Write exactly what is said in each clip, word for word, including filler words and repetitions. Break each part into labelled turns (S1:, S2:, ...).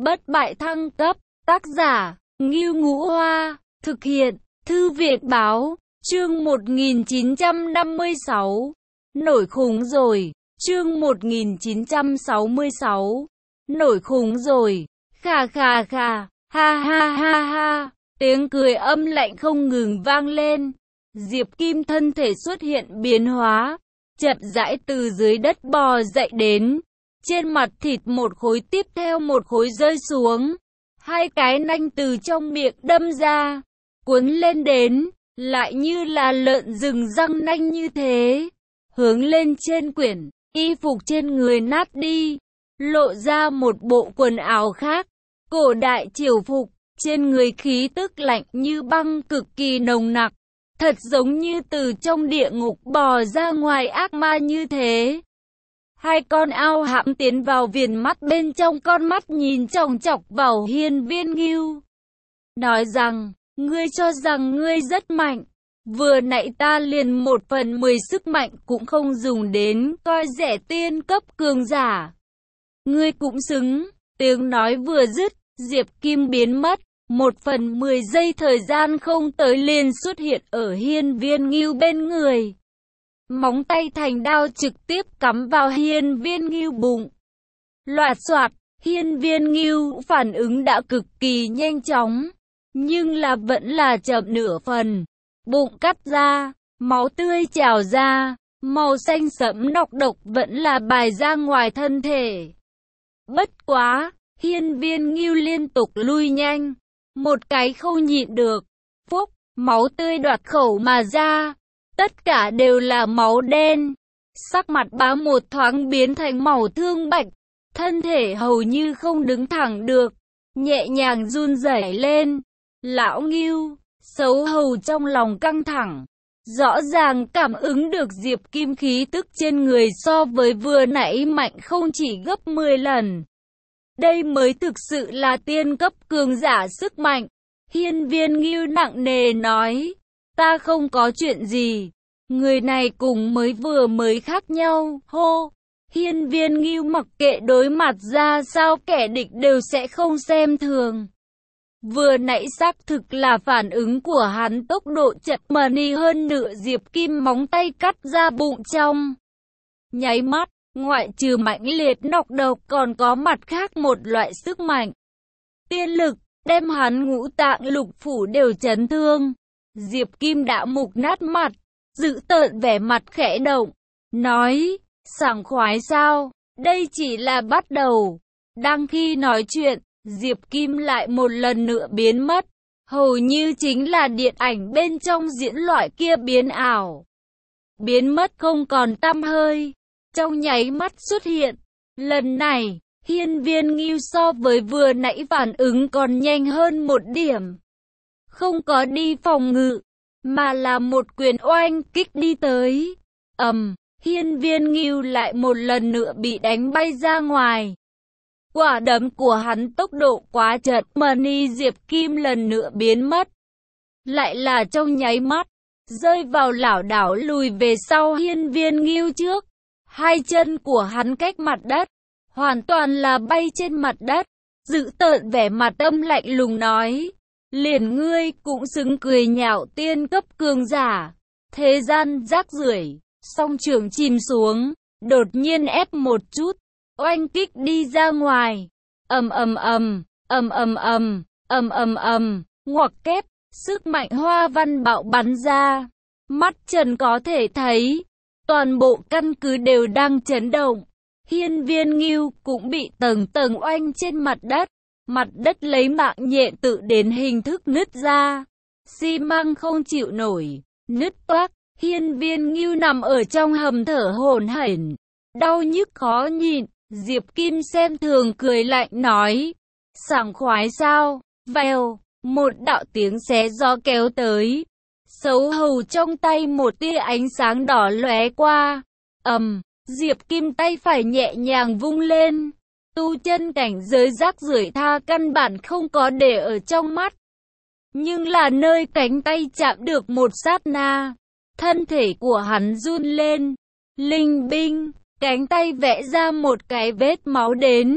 S1: Bất bại thăng cấp, tác giả, Ngưu Ngũ Hoa, thực hiện, Thư viện báo, chương một nghìn chín trăm năm mươi sáu, nổi khủng rồi, chương một nghìn chín trăm sáu mươi sáu, nổi khủng rồi, khà khà khà, ha ha ha ha, tiếng cười âm lạnh không ngừng vang lên, Diệp Kim thân thể xuất hiện biến hóa, chậm rãi từ dưới đất bò dậy đến. Trên mặt thịt một khối tiếp theo một khối rơi xuống. Hai cái nanh từ trong miệng đâm ra, cuốn lên đến, lại như là lợn rừng răng nanh như thế. Hướng lên trên quyển, y phục trên người nát đi, lộ ra một bộ quần áo khác. Cổ đại triều phục, trên người khí tức lạnh như băng cực kỳ nồng nặc. Thật giống như từ trong địa ngục bò ra ngoài ác ma như thế. Hai con ao hãm tiến vào viền mắt bên trong con mắt nhìn chòng chọc vào Hiên Viên Ngưu. Nói rằng, ngươi cho rằng ngươi rất mạnh. Vừa nãy ta liền một phần mười sức mạnh cũng không dùng đến, coi rẻ tiên cấp cường giả. Ngươi cũng xứng. Tiếng nói vừa dứt, Diệp Kim biến mất. Một phần mười giây thời gian không tới liền xuất hiện ở Hiên Viên Ngưu bên người. Móng tay thành đao trực tiếp cắm vào Hiên Viên Ngưu bụng. Loạt soạt, Hiên Viên Ngưu phản ứng đã cực kỳ nhanh chóng, nhưng là vẫn là chậm nửa phần. Bụng cắt ra, máu tươi trào ra, màu xanh sẫm nọc độc vẫn là bài ra ngoài thân thể. Bất quá, Hiên Viên Ngưu liên tục lui nhanh, một cái không nhịn được, phúc, máu tươi đoạt khẩu mà ra. Tất cả đều là máu đen, sắc mặt bá một thoáng biến thành màu thương bạch, thân thể hầu như không đứng thẳng được, nhẹ nhàng run rẩy lên. Lão Ngưu, xấu hầu trong lòng căng thẳng, rõ ràng cảm ứng được Diệp Kim khí tức trên người so với vừa nãy mạnh không chỉ gấp mười lần. Đây mới thực sự là tiên cấp cường giả sức mạnh. Hiên Viên Ngưu nặng nề nói. Ta không có chuyện gì. Người này cùng mới vừa mới khác nhau. Hô! Hiên Viên Ngưu mặc kệ đối mặt ra sao kẻ địch đều sẽ không xem thường. Vừa nãy xác thực là phản ứng của hắn tốc độ chật mà ni hơn nửa Diệp Kim móng tay cắt ra bụng trong. Nháy mắt, ngoại trừ mãnh liệt nọc độc còn có mặt khác một loại sức mạnh. Tiên lực, đem hắn ngũ tạng lục phủ đều chấn thương. Diệp Kim đã mục nát mặt, giữ tợn vẻ mặt khẽ động, nói, sảng khoái sao, đây chỉ là bắt đầu. Đang khi nói chuyện, Diệp Kim lại một lần nữa biến mất, hầu như chính là điện ảnh bên trong diễn loại kia biến ảo. Biến mất không còn tăm hơi, trong nháy mắt xuất hiện. Lần này, Hiên Viên Ngưu so với vừa nãy phản ứng còn nhanh hơn một điểm. Không có đi phòng ngự, mà là một quyền oanh kích đi tới. Ầm, um, Hiên Viên Ngưu lại một lần nữa bị đánh bay ra ngoài. Quả đấm của hắn tốc độ quá chật mà ni Diệp Kim lần nữa biến mất. Lại là trong nháy mắt, rơi vào lảo đảo lùi về sau Hiên Viên Ngưu trước. Hai chân của hắn cách mặt đất, hoàn toàn là bay trên mặt đất. Giữ tợn vẻ mặt âm lạnh lùng nói. Liền ngươi cũng xứng cười nhạo tiên cấp cường giả. Thế gian rác rưởi. Song trường chìm xuống, đột nhiên ép một chút, oanh kích đi ra ngoài. Ầm ầm ầm, ầm ầm ầm, ầm ầm ầm, ngoặc kép, sức mạnh hoa văn bạo bắn ra. Mắt trần có thể thấy, toàn bộ căn cứ đều đang chấn động. Hiên Viên Ngưu cũng bị tầng tầng oanh trên mặt đất. Mặt đất lấy mạng nhện tự đến hình thức nứt ra. Xi măng không chịu nổi, nứt toác. Hiên Viên Ngưu nằm ở trong hầm thở hổn hển, đau nhức khó nhịn. Diệp Kim xem thường cười lạnh nói, sảng khoái sao? Vèo, một đạo tiếng xé gió kéo tới. Xấu hầu trong tay một tia ánh sáng đỏ lóe qua. Ầm, um, Diệp Kim tay phải nhẹ nhàng vung lên. Tu chân cảnh giới rác rưởi tha căn bản không có để ở trong mắt. Nhưng là nơi cánh tay chạm được một sát na, thân thể của hắn run lên. Linh binh, cánh tay vẽ ra một cái vết máu đến.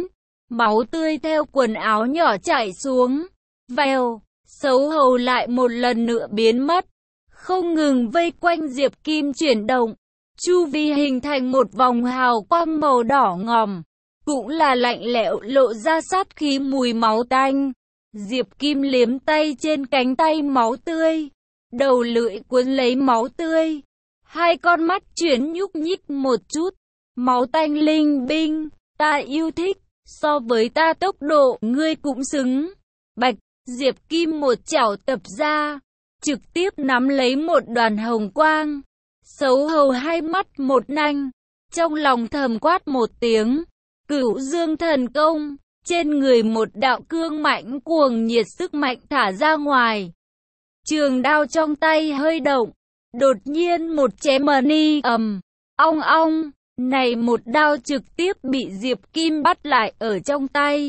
S1: máu tươi theo quần áo nhỏ chảy xuống. Vèo, Sấu hầu lại một lần nữa biến mất, không ngừng vây quanh Diệp Kim chuyển động, chu vi hình thành một vòng hào quang màu đỏ ngòm, cũng là lạnh lẽo lộ ra sát khí mùi máu tanh. Diệp Kim liếm tay trên cánh tay máu tươi, đầu lưỡi cuốn lấy máu tươi, hai con mắt chuyển nhúc nhích một chút. Máu tanh linh binh, ta yêu thích, so với ta tốc độ ngươi cũng xứng. Bạch, Diệp Kim một chảo tập ra, trực tiếp nắm lấy một đoàn hồng quang. Sấu hầu hai mắt một nanh, trong lòng thầm quát một tiếng, Cửu Dương thần công, trên người một đạo cương mãnh cuồng nhiệt sức mạnh thả ra ngoài. Trường đao trong tay hơi động, đột nhiên một chém ni ầm, ong ong, này một đao trực tiếp bị Diệp Kim bắt lại ở trong tay.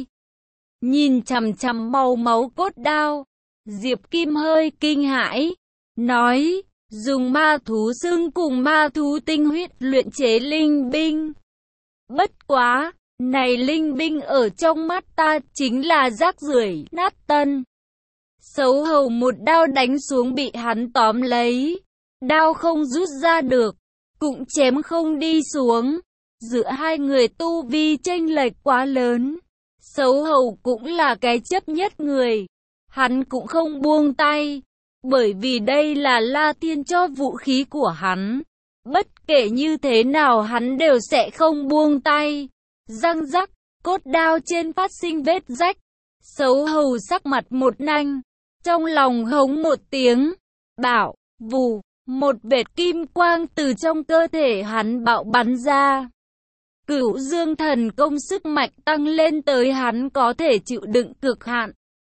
S1: Nhìn chằm chằm màu máu cốt đao, Diệp Kim hơi kinh hãi, nói, dùng ma thú xương cùng ma thú tinh huyết luyện chế linh binh. Bất quá, này linh binh ở trong mắt ta chính là rác rưởi nát tân. Sấu hầu một đao đánh xuống bị hắn tóm lấy, đao không rút ra được, cũng chém không đi xuống. Giữa hai người tu vi chênh lệch quá lớn, Sấu hầu cũng là cái chấp nhất người, hắn cũng không buông tay, bởi vì đây là La Thiên cho vũ khí của hắn, bất kể như thế nào hắn đều sẽ không buông tay. Răng rắc, cốt đao trên phát sinh vết rách, Sấu hầu sắc mặt một nanh, trong lòng hống một tiếng, bảo, vù, một vệt kim quang từ trong cơ thể hắn bạo bắn ra. Cửu Dương thần công sức mạnh tăng lên tới hắn có thể chịu đựng cực hạn.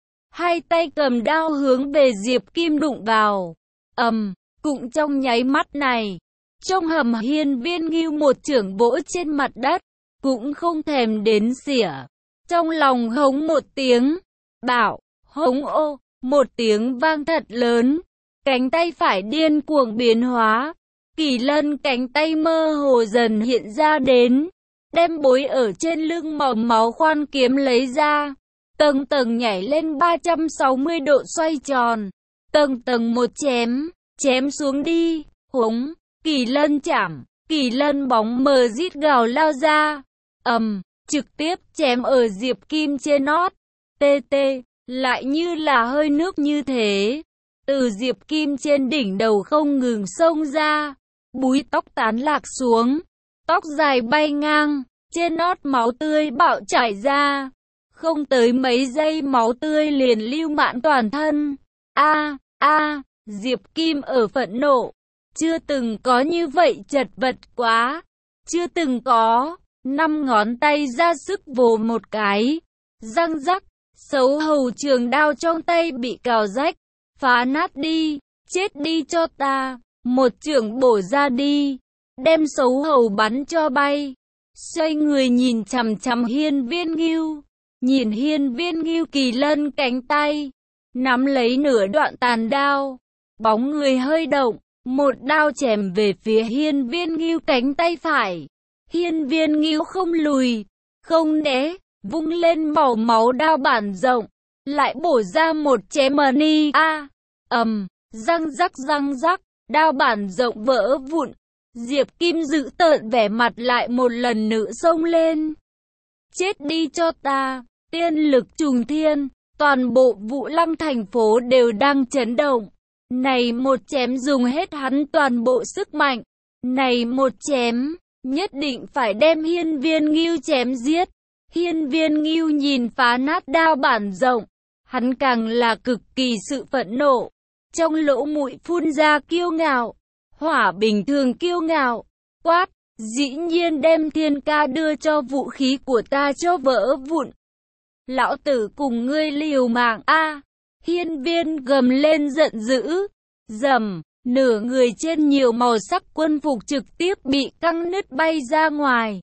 S1: Hai tay cầm đao hướng về Diệp Kim đụng vào. Ầm, cũng trong nháy mắt này, trong hầm hiên viên ngưu một chưởng vỗ trên mặt đất, cũng không thèm đến xỉa. Trong lòng hống một tiếng, bảo, hống ô, một tiếng vang thật lớn. Cánh tay phải điên cuồng biến hóa, Kỳ Lân cánh tay mơ hồ dần hiện ra đến, đem bối ở trên lưng màu máu khoan kiếm lấy ra, tầng tầng nhảy lên ba trăm sáu mươi độ xoay tròn, tầng tầng một chém, chém xuống đi, hống, Kỳ Lân chảm, Kỳ Lân bóng mờ rít gào lao ra, ầm, trực tiếp chém ở Diệp Kim trên nót, tê tê, lại như là hơi nước như thế. Từ Diệp Kim trên đỉnh đầu không ngừng xông ra, búi tóc tán lạc xuống, tóc dài bay ngang, trên nót máu tươi bạo chảy ra. Không tới mấy giây máu tươi liền lưu mãn toàn thân. A, a, Diệp Kim ở phẫn nộ, chưa từng có như vậy chật vật quá, chưa từng có. Năm ngón tay ra sức vồ một cái, răng rắc, Sấu hầu trường đao trong tay bị cào rách, phá nát đi, chết đi cho ta, một chưởng bổ ra đi, đem Sấu hầu bắn cho bay. Xoay người nhìn chằm chằm hiên viên ngưu, nhìn hiên viên ngưu Kỳ Lân cánh tay, nắm lấy nửa đoạn tàn đao, bóng người hơi động, một đao chém về phía hiên viên ngưu cánh tay phải. Hiên viên ngưu không lùi, không né, vung lên màu máu đao bản rộng, lại bổ ra một chém ni a, ầm, răng rắc răng rắc, đao bản rộng vỡ vụn. Diệp Kim giữ tợn vẻ mặt lại một lần nữa xông lên. Chết đi cho ta, tiên lực trùng thiên, toàn bộ Vũ Lăng thành phố đều đang chấn động. Này một chém dùng hết hắn toàn bộ sức mạnh, này một chém, nhất định phải đem hiên viên ngưu chém giết. Hiên viên ngưu nhìn phá nát đao bản rộng, hắn càng là cực kỳ sự phẫn nộ, trong lỗ mũi phun ra kiêu ngạo, hỏa bình thường kiêu ngạo, quát, dĩ nhiên đem thiên ca đưa cho vũ khí của ta cho vỡ vụn. Lão tử cùng ngươi liều mạng a. Hiên viên gầm lên giận dữ, rầm, nửa người trên nhiều màu sắc quân phục trực tiếp bị căng nứt bay ra ngoài.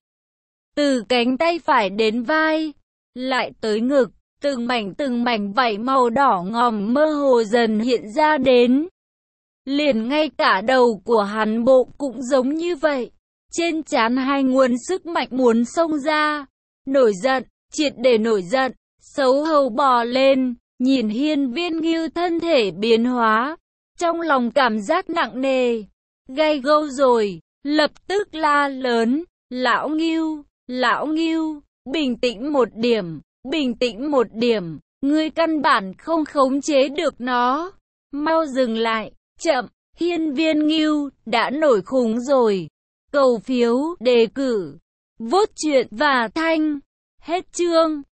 S1: Từ cánh tay phải đến vai, lại tới ngực, từng mảnh từng mảnh vảy màu đỏ ngòm mơ hồ dần hiện ra đến. Liền ngay cả đầu của hắn bộ cũng giống như vậy. Trên trán hai nguồn sức mạnh muốn xông ra. Nổi giận, triệt để nổi giận, xấu hổ bò lên, nhìn Hiên Viên Ngưu thân thể biến hóa, trong lòng cảm giác nặng nề, gay gâu rồi, lập tức la lớn, lão Ngưu, lão Ngưu, bình tĩnh một điểm, bình tĩnh một điểm, ngươi căn bản không khống chế được nó, mau dừng lại, chậm, Hiên Viên Ngưu đã nổi khủng rồi, cầu phiếu, đề cử, vốt truyện và thanh, hết chương.